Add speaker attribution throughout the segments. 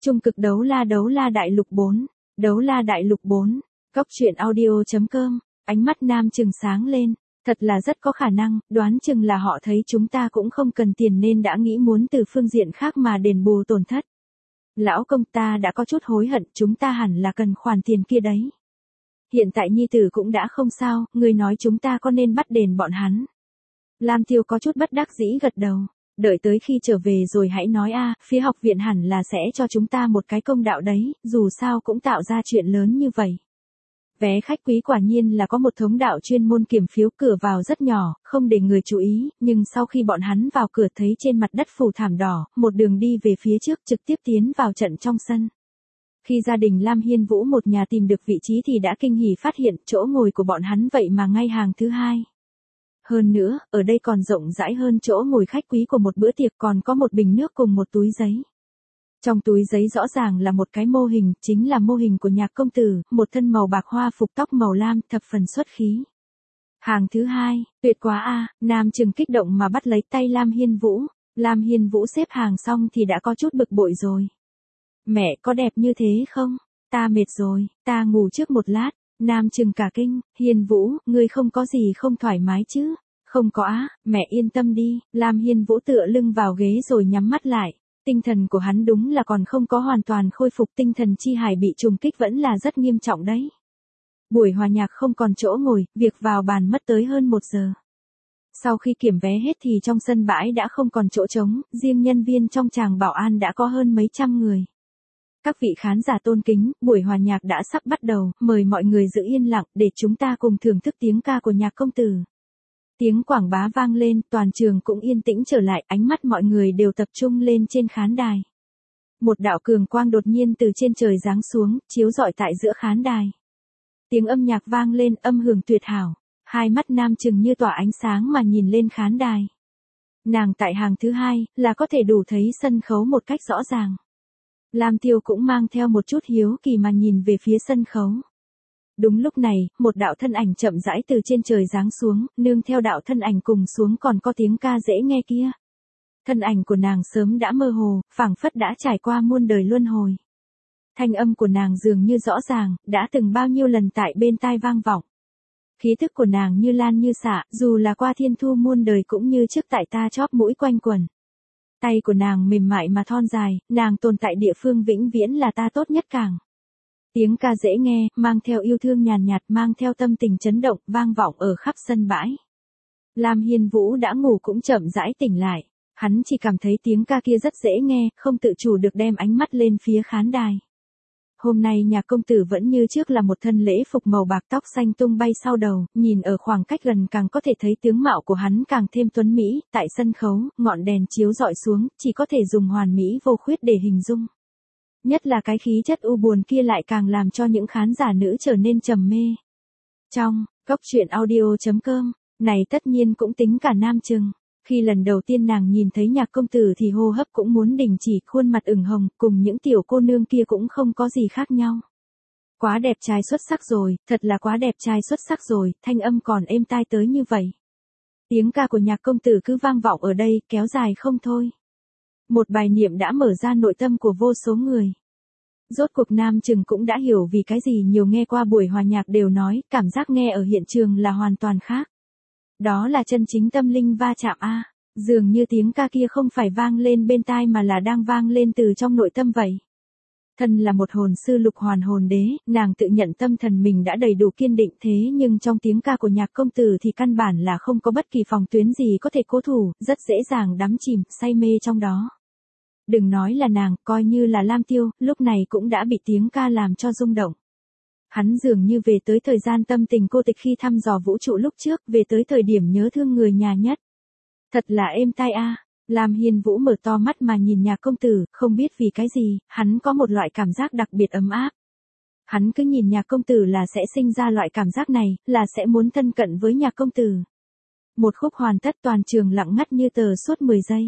Speaker 1: Trung cực đấu la đại lục 4, đấu la đại lục 4, Cóc truyện audio.com, ánh mắt Nam Trừng sáng lên, thật là rất có khả năng, đoán chừng là họ thấy chúng ta cũng không cần tiền nên đã nghĩ muốn từ phương diện khác mà đền bù tổn thất. Lão công, ta đã có chút hối hận, chúng ta hẳn là cần khoản tiền kia đấy. Hiện tại nhi tử cũng đã không sao, người nói chúng ta có nên bắt đền bọn hắn. Lam Tiêu có chút bất đắc dĩ gật đầu. Đợi tới khi trở về rồi hãy nói phía học viện hẳn là sẽ cho chúng ta một cái công đạo đấy, dù sao cũng tạo ra chuyện lớn như vậy. Vé khách quý quả nhiên là có một thống đạo chuyên môn kiểm phiếu, cửa vào rất nhỏ, không để người chú ý, nhưng sau khi bọn hắn vào cửa thấy trên mặt đất phủ thảm đỏ, một đường đi về phía trước trực tiếp tiến vào trận trong sân. Khi gia đình Lam Hiên Vũ một nhà tìm được vị trí thì đã kinh hỉ phát hiện chỗ ngồi của bọn hắn vậy mà ngay hàng thứ hai. Hơn nữa, ở đây còn rộng rãi hơn chỗ ngồi khách quý của một bữa tiệc, còn có một bình nước cùng một túi giấy. Trong túi giấy rõ ràng là một cái mô hình, chính là mô hình của Nhạc công tử, một thân màu bạc hoa phục tóc màu lam, thập phần xuất khí. Hàng thứ hai, tuyệt quá Nam Trừng kích động mà bắt lấy tay Lam Hiên Vũ. Lam Hiên Vũ xếp hàng xong thì đã có chút bực bội rồi. Mẹ có đẹp như thế không? Ta mệt rồi, ta ngủ trước một lát. Nam Trừng cả kinh, Hiên Vũ, ngươi không có gì không thoải mái chứ? Không có mẹ yên tâm đi. Lam Hiên Vũ tựa lưng vào ghế rồi nhắm mắt lại. Tinh thần của hắn đúng là còn không có hoàn toàn khôi phục, tinh thần chi hải bị trùng kích vẫn là rất nghiêm trọng đấy. Buổi hòa nhạc không còn chỗ ngồi, việc vào bàn mất tới hơn 1 giờ. Sau khi kiểm vé hết thì trong sân bãi đã không còn chỗ trống, riêng nhân viên trong tràng bảo an đã có hơn mấy trăm người. Các vị khán giả tôn kính, buổi hòa nhạc đã sắp bắt đầu, mời mọi người giữ yên lặng để chúng ta cùng thưởng thức tiếng ca của Nhạc công tử. Tiếng quảng bá vang lên, toàn trường cũng yên tĩnh trở lại, ánh mắt mọi người đều tập trung lên trên khán đài. Một đạo cường quang đột nhiên từ trên trời giáng xuống, chiếu rọi tại giữa khán đài. Tiếng âm nhạc vang lên, âm hưởng tuyệt hảo. Hai mắt Nam Trừng như tỏa ánh sáng mà nhìn lên khán đài. Nàng tại hàng thứ hai, là có thể đủ thấy sân khấu một cách rõ ràng. Lam Tiêu cũng mang theo một chút hiếu kỳ mà nhìn về phía sân khấu. Đúng lúc này, một đạo thân ảnh chậm rãi từ trên trời giáng xuống, nương theo đạo thân ảnh cùng xuống còn có tiếng ca dễ nghe kia. Thân ảnh của nàng sớm đã mơ hồ, phảng phất đã trải qua muôn đời luân hồi. Thanh âm của nàng dường như rõ ràng, đã từng bao nhiêu lần tại bên tai vang vọng. Khí thức của nàng như lan như xạ, dù là qua thiên thu muôn đời cũng như trước tại ta chóp mũi quanh quẩn. Tay của nàng mềm mại mà thon dài, nàng tồn tại địa phương vĩnh viễn là ta tốt nhất càng. Tiếng ca dễ nghe, mang theo yêu thương nhàn nhạt, mang theo tâm tình chấn động, vang vọng ở khắp sân bãi. Lam Hiên Vũ đã ngủ cũng chậm rãi tỉnh lại. Hắn chỉ cảm thấy tiếng ca kia rất dễ nghe, không tự chủ được đem ánh mắt lên phía khán đài. Hôm nay Nhạc công tử vẫn như trước là một thân lễ phục màu bạc, tóc xanh tung bay sau đầu, nhìn ở khoảng cách gần càng có thể thấy tướng mạo của hắn càng thêm tuấn mỹ, tại sân khấu, ngọn đèn chiếu rọi xuống, chỉ có thể dùng hoàn mỹ vô khuyết để hình dung. Nhất là cái khí chất u buồn kia lại càng làm cho những khán giả nữ trở nên trầm mê. Trong Cóc truyện audio.com, này tất nhiên cũng tính cả Nam Trừng. Khi lần đầu tiên nàng nhìn thấy Nhạc công tử thì hô hấp cũng muốn đình chỉ, khuôn mặt ửng hồng, cùng những tiểu cô nương kia cũng không có gì khác nhau. Quá đẹp trai xuất sắc rồi, thật là quá đẹp trai xuất sắc rồi, thanh âm còn êm tai tới như vậy. Tiếng ca của Nhạc công tử cứ vang vọng ở đây, kéo dài không thôi. Một bài niệm đã mở ra nội tâm của vô số người. Rốt cuộc Nam Trừng cũng đã hiểu vì cái gì nhiều nghe qua buổi hòa nhạc đều nói, cảm giác nghe ở hiện trường là hoàn toàn khác. Đó là chân chính tâm linh va chạm dường như tiếng ca kia không phải vang lên bên tai mà là đang vang lên từ trong nội tâm vậy. Thân là một hồn sư lục hoàn hồn đế, nàng tự nhận tâm thần mình đã đầy đủ kiên định, thế nhưng trong tiếng ca của Nhạc công tử thì căn bản là không có bất kỳ phòng tuyến gì có thể cố thủ, rất dễ dàng đắm chìm, say mê trong đó. Đừng nói là nàng, coi như là Lam Tiêu, lúc này cũng đã bị tiếng ca làm cho rung động. Hắn dường như về tới thời gian tâm tình cô tịch khi thăm dò vũ trụ lúc trước, về tới thời điểm nhớ thương người nhà nhất. Thật là êm tai Lam Hiên Vũ mở to mắt mà nhìn Nhạc công tử, không biết vì cái gì, hắn có một loại cảm giác đặc biệt ấm áp. Hắn cứ nhìn Nhạc công tử là sẽ sinh ra loại cảm giác này, là sẽ muốn thân cận với Nhạc công tử. Một khúc hoàn tất, toàn trường lặng ngắt như tờ suốt 10 giây.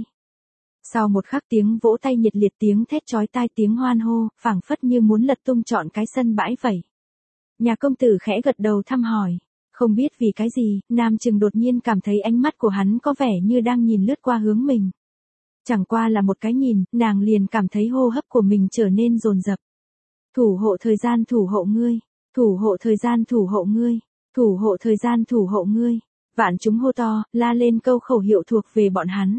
Speaker 1: Sau một khắc tiếng vỗ tay nhiệt liệt, tiếng thét chói tai, tiếng hoan hô, phảng phất như muốn lật tung trọn cái sân bãi vậy. Nhạc công tử khẽ gật đầu thăm hỏi. Không biết vì cái gì, Nam Trừng đột nhiên cảm thấy ánh mắt của hắn có vẻ như đang nhìn lướt qua hướng mình. Chẳng qua là một cái nhìn, nàng liền cảm thấy hô hấp của mình trở nên dồn dập. Thủ hộ thời gian thủ hộ ngươi, thủ hộ thời gian thủ hộ ngươi, thủ hộ thời gian thủ hộ ngươi. Vạn chúng hô to, la lên câu khẩu hiệu thuộc về bọn hắn.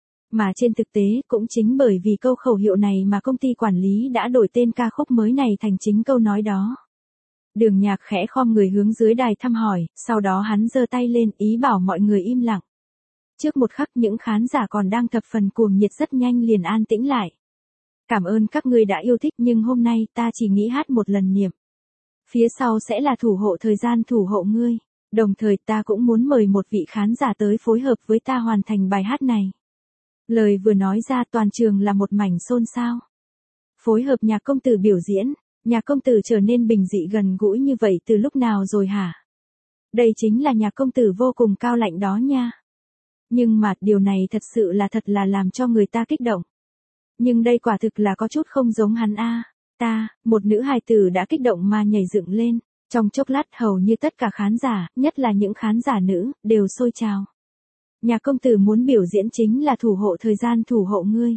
Speaker 1: Mà trên thực tế cũng chính bởi vì câu khẩu hiệu này mà công ty quản lý đã đổi tên ca khúc mới này thành chính câu nói đó. Đường Nhạc khẽ khom người hướng dưới đài thăm hỏi, sau đó hắn giơ tay lên ý bảo mọi người im lặng. Trước một khắc những khán giả còn đang thập phần cuồng nhiệt rất nhanh liền an tĩnh lại. Cảm ơn các ngươi đã yêu thích nhưng hôm nay ta chỉ nghĩ hát một lần niệm. Phía sau sẽ là thủ hộ thời gian thủ hộ ngươi. Đồng thời ta cũng muốn mời một vị khán giả tới phối hợp với ta hoàn thành bài hát này. Lời vừa nói ra toàn trường là một mảnh xôn xao. Phối hợp Nhạc công tử biểu diễn, Nhạc công tử trở nên bình dị gần gũi như vậy từ lúc nào rồi hả? Đây chính là Nhạc công tử vô cùng cao lạnh đó nha. Nhưng mà điều này thật là làm cho người ta kích động. Nhưng đây quả thực là có chút không giống hắn a. Ta, một nữ hài tử đã kích động mà nhảy dựng lên. Trong chốc lát hầu như tất cả khán giả, nhất là những khán giả nữ, đều sôi trào. Nhạc công tử muốn biểu diễn chính là thủ hộ thời gian thủ hộ ngươi.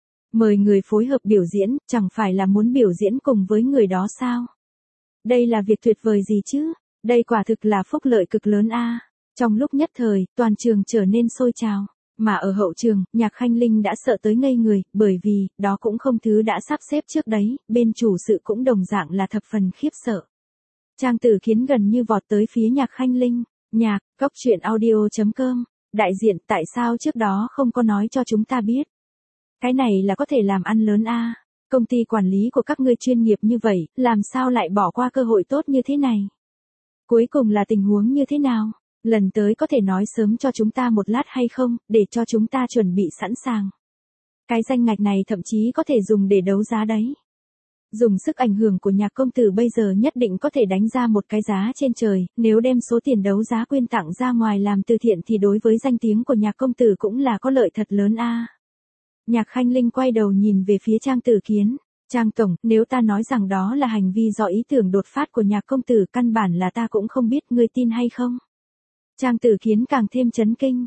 Speaker 1: Mời người phối hợp biểu diễn, chẳng phải là muốn biểu diễn cùng với người đó sao? Đây là việc tuyệt vời gì chứ? Đây quả thực là phúc lợi cực lớn a. Trong lúc nhất thời, toàn trường trở nên sôi trào. Mà ở hậu trường, Nhạc Khanh Linh đã sợ tới ngây người, bởi vì, đó cũng không thứ đã sắp xếp trước đấy, bên chủ sự cũng đồng dạng là thập phần khiếp sợ. Trang Tử Kiến gần như vọt tới phía Nhạc Khanh Linh. Nhạc, cốc truyện audio.com. Đại diện, tại sao trước đó không có nói cho chúng ta biết? Cái này là có thể làm ăn lớn a. Công ty quản lý của các ngươi chuyên nghiệp như vậy, làm sao lại bỏ qua cơ hội tốt như thế này? Cuối cùng là tình huống như thế nào? Lần tới có thể nói sớm cho chúng ta một lát hay không, để cho chúng ta chuẩn bị sẵn sàng. Cái danh ngạch này thậm chí có thể dùng để đấu giá đấy. Dùng sức ảnh hưởng của Nhạc công tử bây giờ nhất định có thể đánh ra một cái giá trên trời, nếu đem số tiền đấu giá quyên tặng ra ngoài làm từ thiện thì đối với danh tiếng của Nhạc công tử cũng là có lợi thật lớn a. Nhạc Khanh Linh quay đầu nhìn về phía Trang Tử Kiến. Trang tổng, nếu ta nói rằng đó là hành vi do ý tưởng đột phát của Nhạc công tử, căn bản là ta cũng không biết ngươi tin hay không? Trang Tử Kiến càng thêm chấn kinh.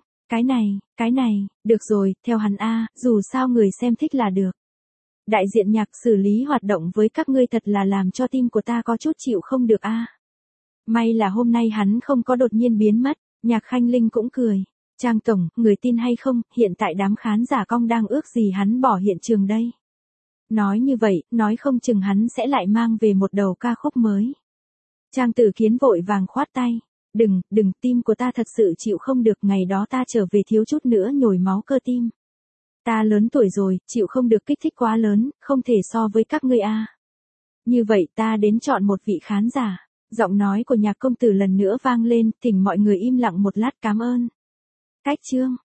Speaker 1: Cái này, được rồi, theo hắn a, dù sao người xem thích là được. Đại diện Nhạc xử lý hoạt động với các ngươi thật là làm cho tim của ta có chút chịu không được a. May là hôm nay hắn không có đột nhiên biến mất. Nhạc Khanh Linh cũng cười. Trang tổng, người tin hay không, hiện tại đám khán giả cong đang ước gì hắn bỏ hiện trường đây. Nói như vậy, nói không chừng hắn sẽ lại mang về một đầu ca khúc mới. Trang Tử Kiến vội vàng khoát tay. Đừng, tim của ta thật sự chịu không được, ngày đó ta trở về thiếu chút nữa nhồi máu cơ tim. Ta lớn tuổi rồi, chịu không được kích thích quá lớn, không thể so với các ngươi a. Như vậy ta đến chọn một vị khán giả. Giọng nói của Nhạc công tử lần nữa vang lên, thỉnh mọi người im lặng một lát, cảm ơn. Cách chương.